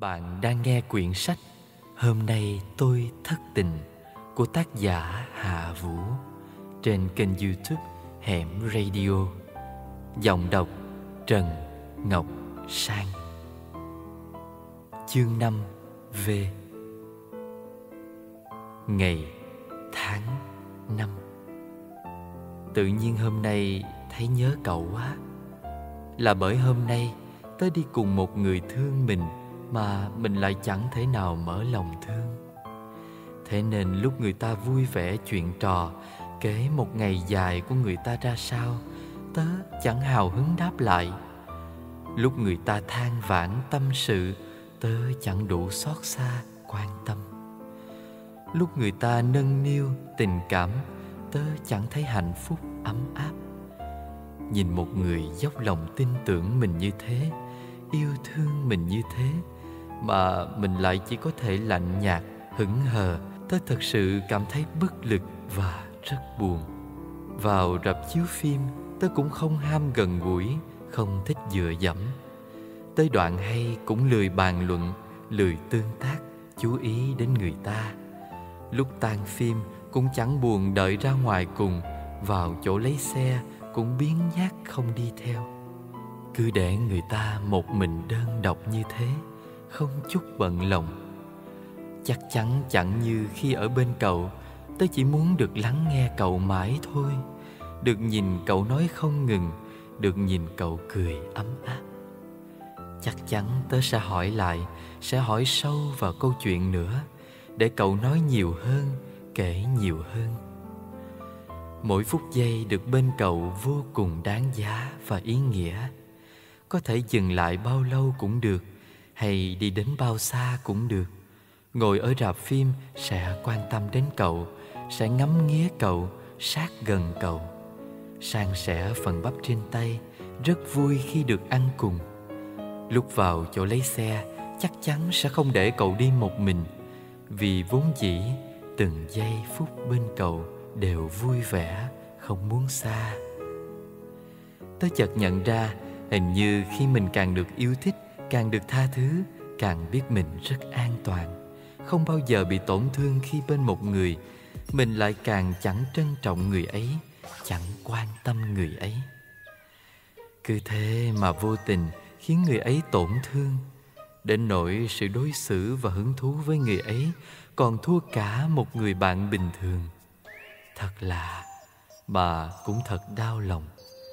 Bạn đang nghe quyển sách Hôm nay tôi thất tình của tác giả Hạ Vũ trên kênh YouTube Hẻm Radio. Giọng đọc Trần Ngọc Sang. Chương 5 V. Ngày tháng 5. Tự nhiên hôm nay thấy nhớ cậu quá. Là bởi hôm nay tớ đi cùng một người thương mình mà mình lại chẳng thể nào mở lòng thương. Thế nên lúc người ta vui vẻ chuyện trò, kể một ngày dài của người ta ra sao, tớ chẳng hào hứng đáp lại. Lúc người ta than vãn tâm sự, tớ chẳng đủ xót xa quan tâm. Lúc người ta nâng niu tình cảm, tớ chẳng thấy hạnh phúc ấm áp. Nhìn một người dốc lòng tin tưởng mình như thế, yêu thương mình như thế, mà mình lại chỉ có thể lạnh nhạt, hững hờ, tớ thật sự cảm thấy bất lực và rất buồn. Vào rạp chiếu phim, tớ cũng không ham gần gũi, không thích dựa dẫm. Tới đoạn hay cũng lười bàn luận, lười tương tác, chú ý đến người ta. Lúc tan phim cũng chẳng buồn đợi ra ngoài cùng, vào chỗ lấy xe cũng biếng nhác không đi theo. Cứ để người ta một mình đơn độc như thế, không chút bận lòng. Chắc chắn chẳng như khi ở bên cậu, tớ chỉ muốn được lắng nghe cậu mãi thôi, được nhìn cậu nói không ngừng, được nhìn cậu cười ấm áp. Chắc chắn tớ sẽ hỏi lại, sẽ hỏi sâu vào câu chuyện nữa, để cậu nói nhiều hơn, kể nhiều hơn. Mỗi phút giây được bên cậu vô cùng đáng giá và ý nghĩa. Có thể dừng lại bao lâu cũng được, hay đi đến bao xa cũng được. Ngồi ở rạp phim sẽ quan tâm đến cậu, sẽ ngắm nghía cậu, sát gần cậu, san sẻ phần bắp trên tay, rất vui khi được ăn cùng. Lúc vào chỗ lấy xe, chắc chắn sẽ không để cậu đi một mình, vì vốn dĩ từng giây phút bên cậu đều vui vẻ, không muốn xa. Tớ chợt nhận ra, hình như khi mình càng được yêu thích, càng được tha thứ, càng biết mình rất an toàn, không bao giờ bị tổn thương khi bên một người, mình lại càng chẳng trân trọng người ấy, chẳng quan tâm người ấy. Cứ thế mà vô tình khiến người ấy tổn thương, đến nỗi sự đối xử và hứng thú với người ấy còn thua cả một người bạn bình thường. Thật lạ, mà cũng thật đau lòng.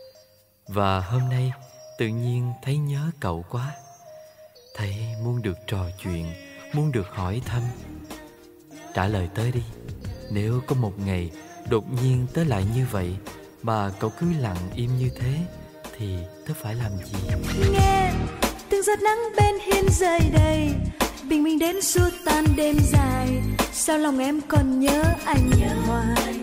Và hôm nay tự nhiên thấy nhớ cậu quá, thấy muốn được trò chuyện, muốn được hỏi thăm. Trả lời tớ đi, nếu có một ngày đột nhiên tớ lại như vậy, mà cậu cứ lặng im như thế, thì tớ phải làm gì? Nghe từng giọt nắng bên hiên rơi đầy, bình minh đến xua tan đêm dài. Sao lòng em còn nhớ anh hoài?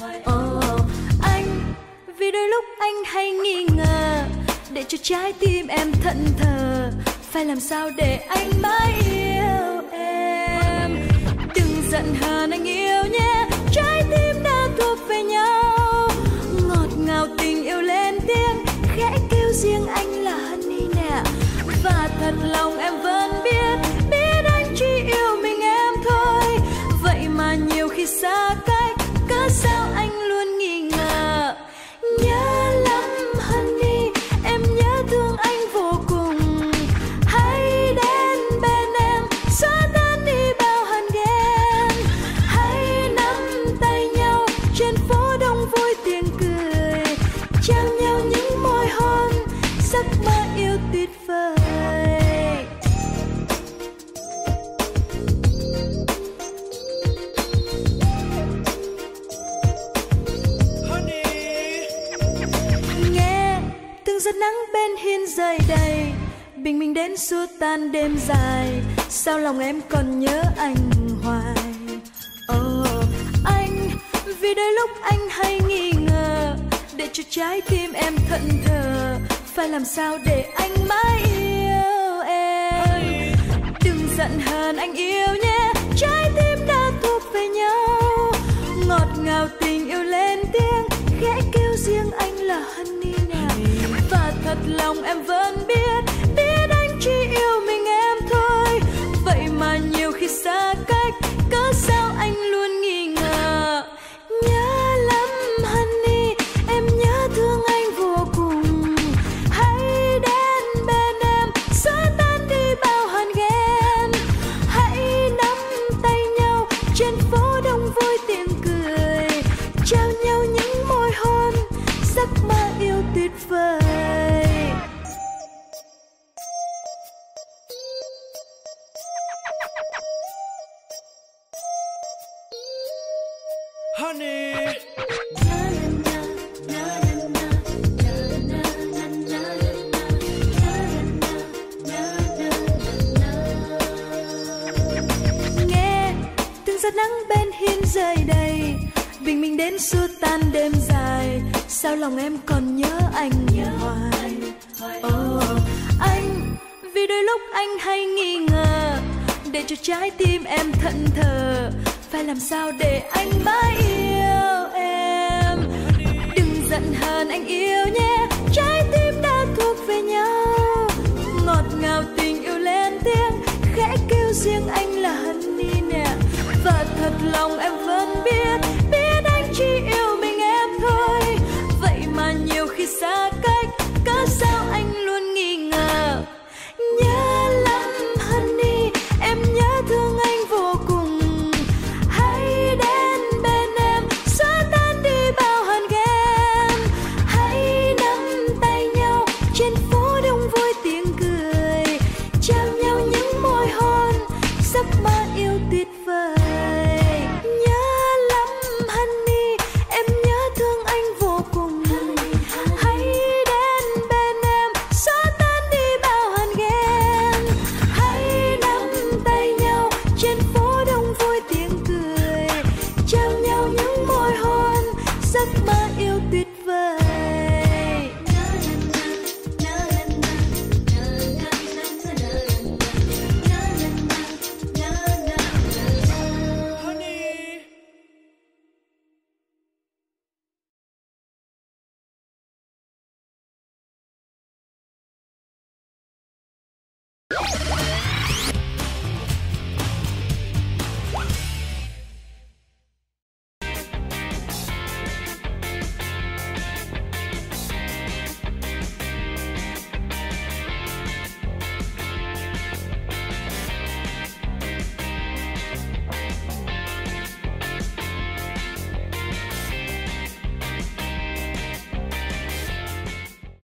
Anh, vì đôi lúc anh hay nghi ngờ, để cho trái tim em thẫn thờ. Phải làm sao để anh mãi yêu em? Đừng giận hờn anh yêu nhé, trái tim đã thuộc về nhau. Ngọt ngào tình yêu lên tiếng, khẽ kêu riêng anh là Honey nè. Và thật lòng em vẫn biết anh chỉ yêu mình em thôi. Vậy mà nhiều khi xa cách, cớ sao anh luôn nghi ngờ. Nhớ lắm Honey, em nhớ thương anh vô cùng. Hãy đến bên em, xóa tan đi bao hờn ghen. Hãy nắm tay nhau trên phố đông vui tiếng cười, trao nhau những môi hôn, giấc mơ yêu tuyệt vời. Nghe từng giọt nắng bên hiên rơi đầy, bình minh đến xua tan đêm dài. Sao lòng em còn nhớ anh hoài? Anh, vì đôi lúc anh hay nghi ngờ, để cho trái tim em thẫn thờ. Phải làm sao để anh mãi yêu em? Đừng giận hờn anh yêu nhé, trái tim đã thuộc về nhau. Ngọt ngào tình yêu lên tiếng, khẽ kêu riêng anh là Honey nè. Và thật lòng em vẫn biết anh chỉ yêu mình em thôi. rơi đầy, bình minh đến xua tan đêm dài, sao lòng em còn nhớ anh hoài. Anh vì đôi lúc anh hay nghi ngờ, để cho trái tim em thẫn thờ, phải làm sao để anh mãi yêu em. Đừng giận hờn anh yêu nhé, trái tim đã thuộc về nhau, ngọt ngào tình yêu lên tiếng, khẽ kêu riêng anh là Honey nè. Và thật lòng em vẫn biết anh chỉ yêu mình em thôi, vậy mà nhiều khi xa cách, cớ sao anh luôn nghi ngờ. Nhớ lắm Honey, em nhớ thương anh vô cùng, hãy đến bên em xóa tan đi bao hờn ghen, hãy nắm tay nhau trên phố đông vui tiếng cười, trao nhau những môi hôn, giấc mơ yêu tuyệt vời. Nhớ lắm Honey, em nhớ thương anh vô cùng, hãy đến bên em xóa tan đi bao hờn ghen, hãy nắm tay nhau trên phố đông vui tiếng cười, trao nhau những môi hôn, giấc mơ yêu tuyệt vời.